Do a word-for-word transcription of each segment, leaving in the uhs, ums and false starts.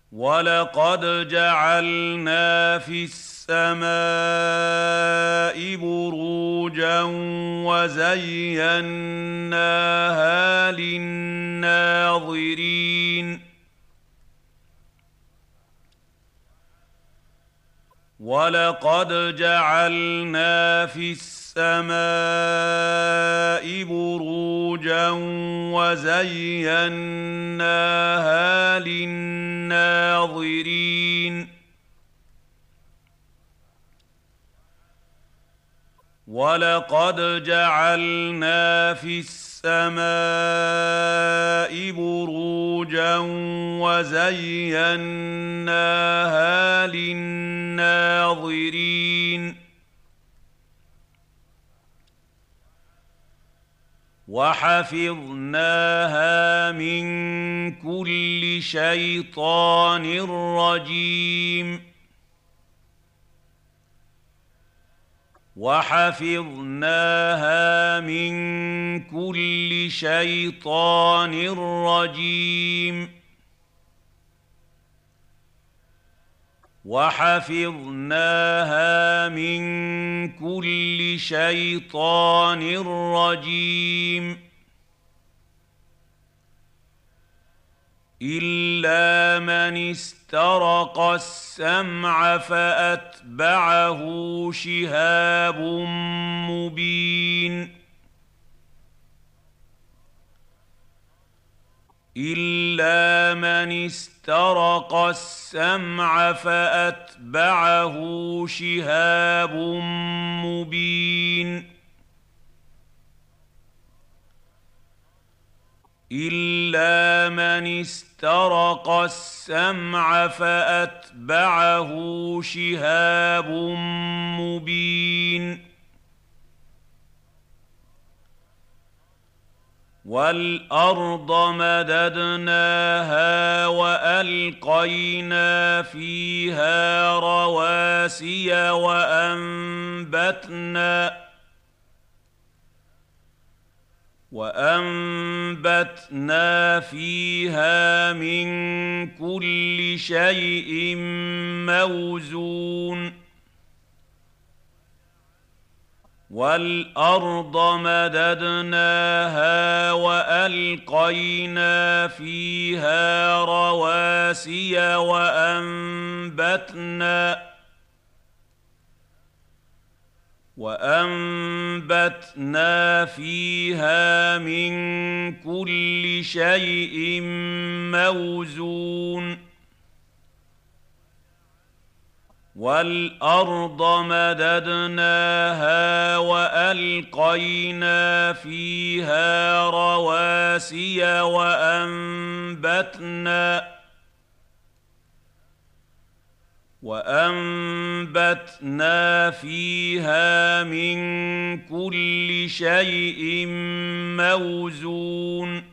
وَلَقَدْ جَعَلْنَا فِي السَّمَاءِ بُرُوجًا وَزَيَّنَّاهَا لِلنَّاظِرِينَ وَلَقَدْ جَعَلْنَا فِي السَّمَاءِ بُرُوجًا وَزَيَّنَّاهَا لِلنَّاظِرِينَ وَلَقَدْ جَعَلْنَا فِي السَّمَاءِ بُرُوجًا وَزَيَّنَّاهَا لِلنَّاظِرِينَ وَحَفِظْنَاهَا مِن كُلِّ شَيْطَانٍ رَّجِيمٍ وَحَفِظْنَاهَا مِن كُلِّ شَيْطَانٍ رَّجِيمٍ وَحَفِظْنَاهَا مِن كُلِّ شَيْطَانٍ رَّجِيمٍ إِلَّا مَنِ اسْتَرَقَ السَّمْعَ فَأَتْبَعَهُ شِهَابٌ مُّبِينٌ إِلَّا مَنِ اسْتَرَقَ السَّمْعَ فَأَتْبَعَهُ شِهَابٌ مُّبِينٌ إِلَّا مَنِ اسْتَرَقَ السَّمْعَ فَأَتْبَعَهُ شِهَابٌ مُّبِينٌ وَالْأَرْضَ مَدَدْنَاهَا وَأَلْقَيْنَا فِيهَا رَوَاسِيَ وَأَنبَتْنَا وَأَنبَتْنَا فِيهَا مِن كُلِّ شَيْءٍ مَّوْزُونٍ وَالْأَرْضَ مَدَدْنَاهَا وَأَلْقَيْنَا فِيهَا رَوَاسِيَ وَأَنبَتْنَا وَأَنبَتْنَا فِيهَا مِن كُلِّ شَيْءٍ مَّوْزُونٍ وَالْأَرْضَ مَدَدْنَاهَا وَأَلْقَيْنَا فِيهَا رَوَاسِيَ وَأَنبَتْنَا وَأَنبَتْنَا فِيهَا مِن كُلِّ شَيْءٍ مَّوْزُونٍ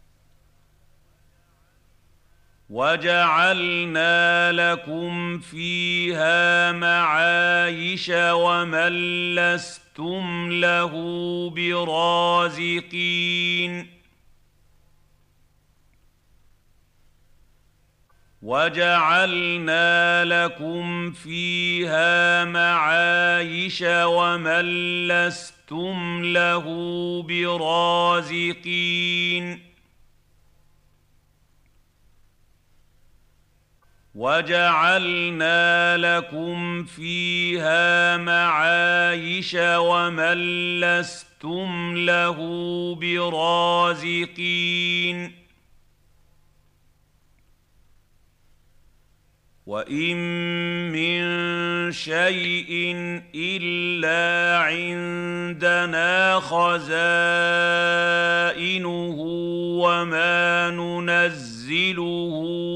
وَجَعَلْنَا لَكُمْ فِيهَا مَعَايِشَ وَمَن لَّسْتُمْ لَهُ بِرَازِقِينَ وَجَعَلْنَا لَكُمْ فِيهَا مَعَايِشَ وَمَن لَّسْتُمْ لَهُ بِرَازِقِينَ وَجَعَلْنَا لَكُمْ فِيهَا مَعَايِشَ وَمَن لَّسْتُمْ لَهُ بِرَازِقِينَ وَإِن مِّن شَيْءٍ إِلَّا عِندَنَا خَزَائِنُهُ وَمَا نُنَزِّلُهُ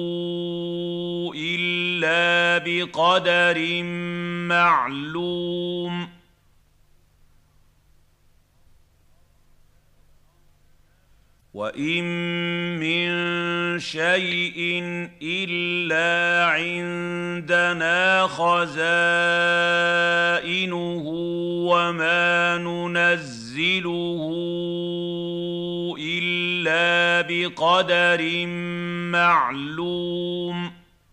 إِلَّا بِقَدَرٍ مَّعْلُومٍ وَإِن مِّن شَيْءٍ إِلَّا عِندَنَا خَزَائِنُهُ وَمَا نُنَزِّلُهُ إِلَّا بِقَدَرٍ مَّعْلُومٍ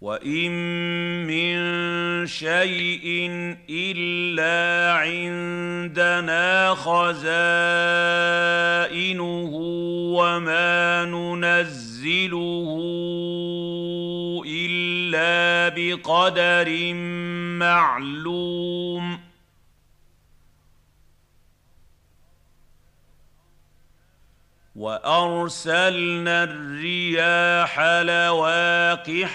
وَإِن مِّن شَيْءٍ إِلَّا عِندَنَا خَزَائِنُهُ وَمَا نُنَزِّلُهُ إِلَّا بِقَدَرٍ مَّعْلُومٍ وَأَرْسَلْنَا الرِّيَاحَ لَوَاقِحَ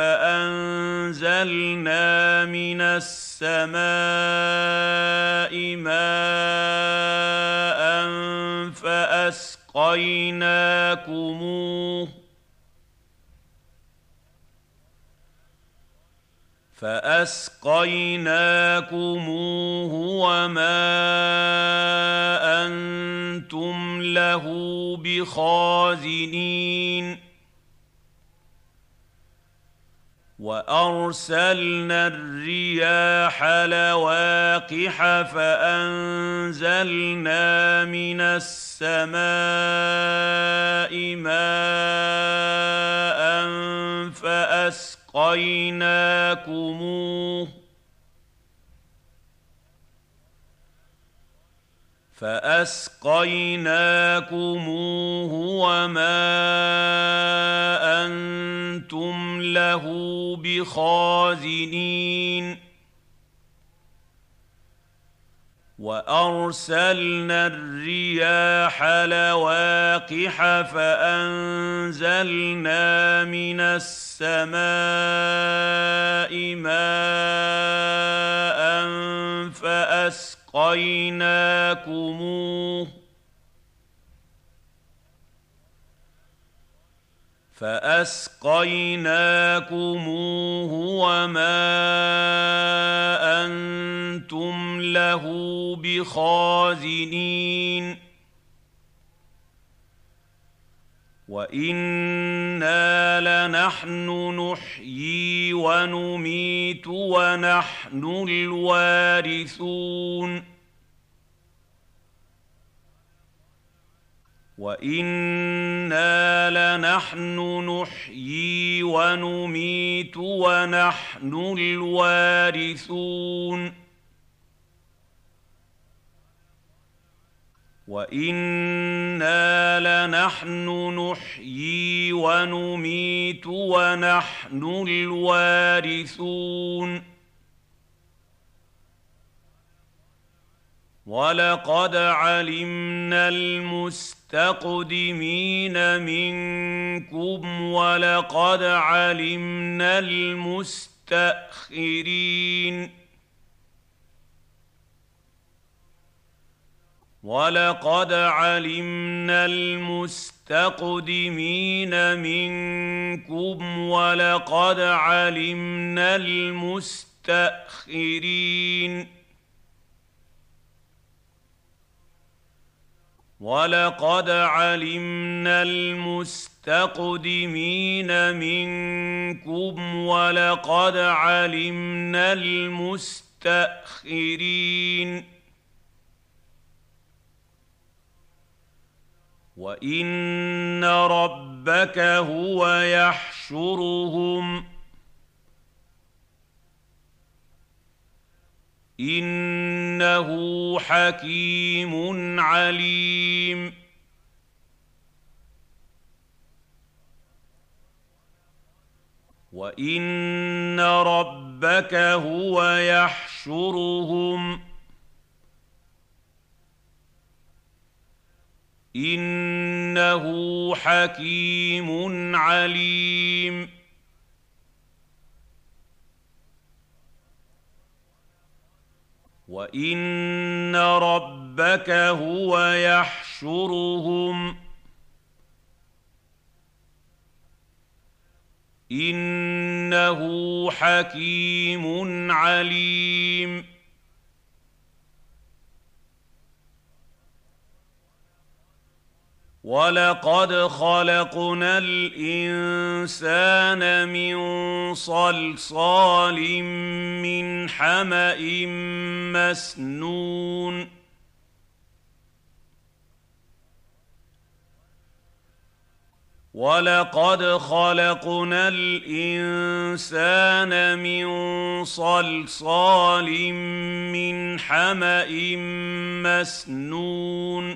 فَأَنزَلْنَا مِنَ السَّمَاءِ مَاءً فَأَسْقَيْنَاكُمُوهُ فَأَسْقَيْنَاكُمُوهُ وَمَا أَنتُمْ لَهُ بِخَازِنِينَ وَأَرْسَلْنَا الرِّيَاحَ لَوَاقِحَ فَأَنزَلْنَا مِنَ السَّمَاءِ مَاءً فَأَسْقَيْنَاكُمُوهُ فَأَسْقَيْنَاكُمُوهُ وَمَا أَنتُمْ لَهُ بِخَازِنِينَ وَأَرْسَلْنَا الرِّيَاحَ لَوَاقِحَ فَأَنزَلْنَا مِنَ السَّمَاءِ مَاءً فَأَسْقَيْنَاكُمُوهُ فَأَسْقَيْنَاكُمُوهُ وَمَا أَنتُمْ لَهُ بِخَازِنِينَ وَإِنَّا لَنَحْنُ نُحْيِي وَنُمِيتُ وَنَحْنُ الْوَارِثُونَ وَإِنَّا لَنَحْنُ نُحْيِي وَنُمِيتُ وَنَحْنُ الْوَارِثُونَ وَإِنَّا لَنَحْنُ نُحْيِي وَنُمِيتُ وَنَحْنُ الْوَارِثُونَ وَلَقَدْ عَلِمْنَا الْمُسْتَقْدِمِينَ مِنكُمْ وَلَقَدْ عَلِمْنَا الْمُسْتَأْخِرِينَ وَلَقَدْ عَلِمْنَا الْمُسْتَقْدِمِينَ مِنكُمْ وَلَقَدْ عَلِمْنَا الْمُسْتَأْخِرِينَ وَلَقَدْ عَلِمْنَا الْمُسْتَقْدِمِينَ مِنكُمْ وَلَقَدْ عَلِمْنَا الْمُسْتَأْخِرِينَ وَإِنَّ رَبَّكَ هُوَ يَحْشُرُهُمْ إِنَّهُ حَكِيمٌ عَلِيمٌ وَإِنَّ رَبَّكَ هُوَ يَحْشُرُهُمْ إِنَّهُ حَكِيمٌ عَلِيمٌ وَإِنَّ رَبَّكَ هُوَ يَحْشُرُهُمْ إِنَّهُ حَكِيمٌ عَلِيمٌ وَلَقَدْ خَلَقْنَا الْإِنسَانَ مِنْ صَلْصَالٍ مِّنْ حَمَإٍ مَّسْنُونٍ وَلَقَدْ خَلَقْنَا الْإِنسَانَ مِن صَلْصَالٍ مِّنْ حَمَإٍ مَّسْنُونٍ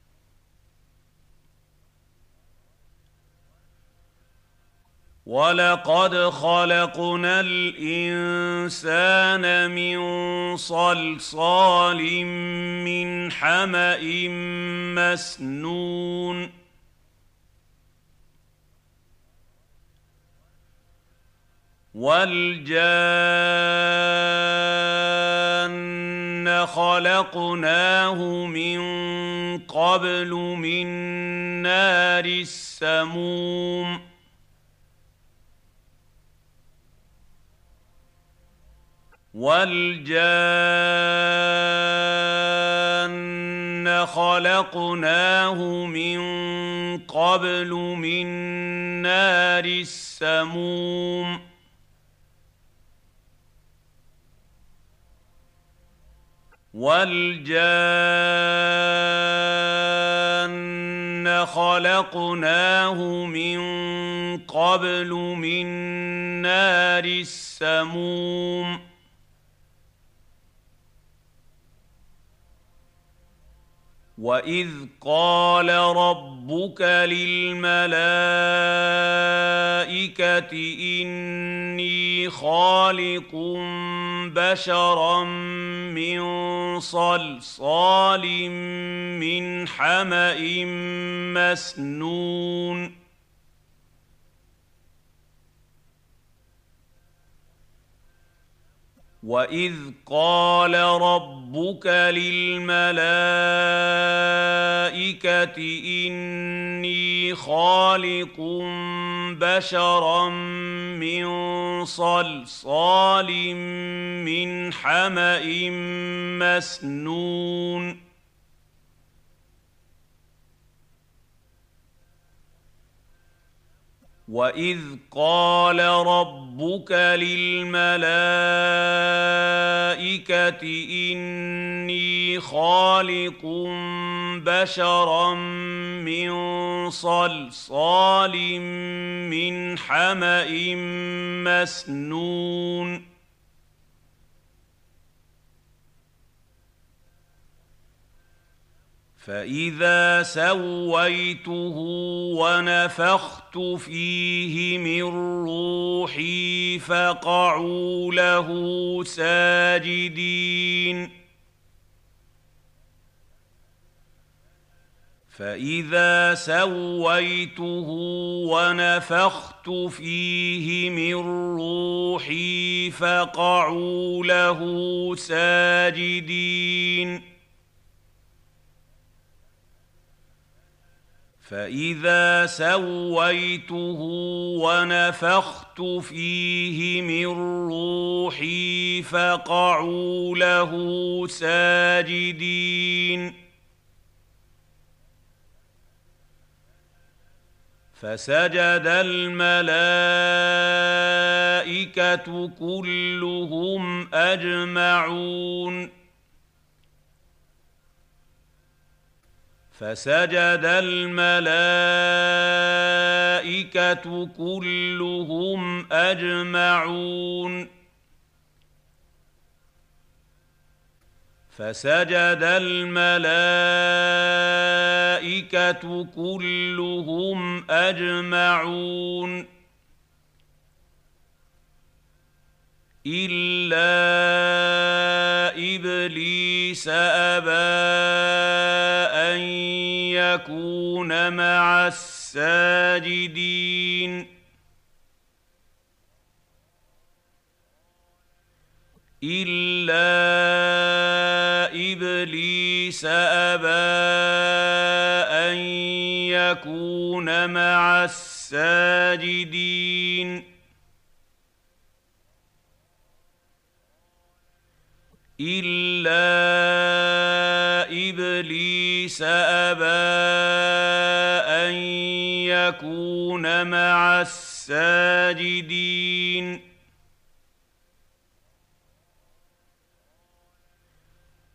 وَلَقَدْ خَلَقْنَا الْإِنسَانَ مِن صَلْصَالٍ مِّنْ حَمَإٍ مَّسْنُونٍ وَالْجَانَّ خَلَقْنَاهُ مِن قَبْلُ مِن نَّارِ السَّمُومِ وَالْجَانَّ خَلَقْنَاهُ مِن قَبْلُ مِن نَّارِ السَّمُومِ وَالْجَانَّ خَلَقْنَاهُ مِن قَبْلُ مِن نَّارِ السَّمُومِ وَإِذْ قَالَ رَبُّكَ لِلْمَلَائِكَةِ إِنِّي خَالِقٌ بَشَرًا مِّن صَلْصَالٍ مِّنْ حَمَإٍ مَّسْنُونٍ وَإِذْ قَالَ رَبُّكَ لِلْمَلَائِكَةِ إِنِّي خَالِقٌ بَشَرًا مِّن صَلْصَالٍ مِّنْ حَمَإٍ مَّسْنُونٍ وَإِذْ قَالَ رَبُّكَ لِلْمَلَائِكَةِ إِنِّي خَالِقٌ بَشَرًا مِّن صَلْصَالٍ مِّنْ حَمَإٍ مَّسْنُونٍ فَإِذَا سَوَّيْتُهُ وَنَفَخْتُ فِيهِ مِن رُّوحِي فَقَعُوا لَهُ سَاجِدِينَ فَإِذَا سَوَّيْتُهُ وَنَفَخْتُ فِيهِ مِن رُّوحِي فَقَعُوا لَهُ سَاجِدِينَ فَإِذَا سَوَّيْتُهُ وَنَفَخْتُ فِيهِ مِن رُّوحِي فَقَعُوا لَهُ سَاجِدِينَ فَسَجَدَ الْمَلَائِكَةُ كُلُّهُمْ أَجْمَعُونَ فَسَجَدَ الْمَلَائِكَةُ كُلُّهُمْ أَجْمَعُونَ فَسَجَدَ الْمَلَائِكَةُ كُلُّهُمْ أَجْمَعُونَ إِلَّا إِبْلِيسَ أَبَىٰ أَن يَكُونَ مَعَ السَّاجِدِينَ إِلَّا إِبْلِيسَ أَبَىٰ أَن يَكُونَ مَعَ السَّاجِدِينَ إِلَّا إِبْلِيسَ أَبَىٰ أَن يَكُونَ مَعَ السَّاجِدِينَ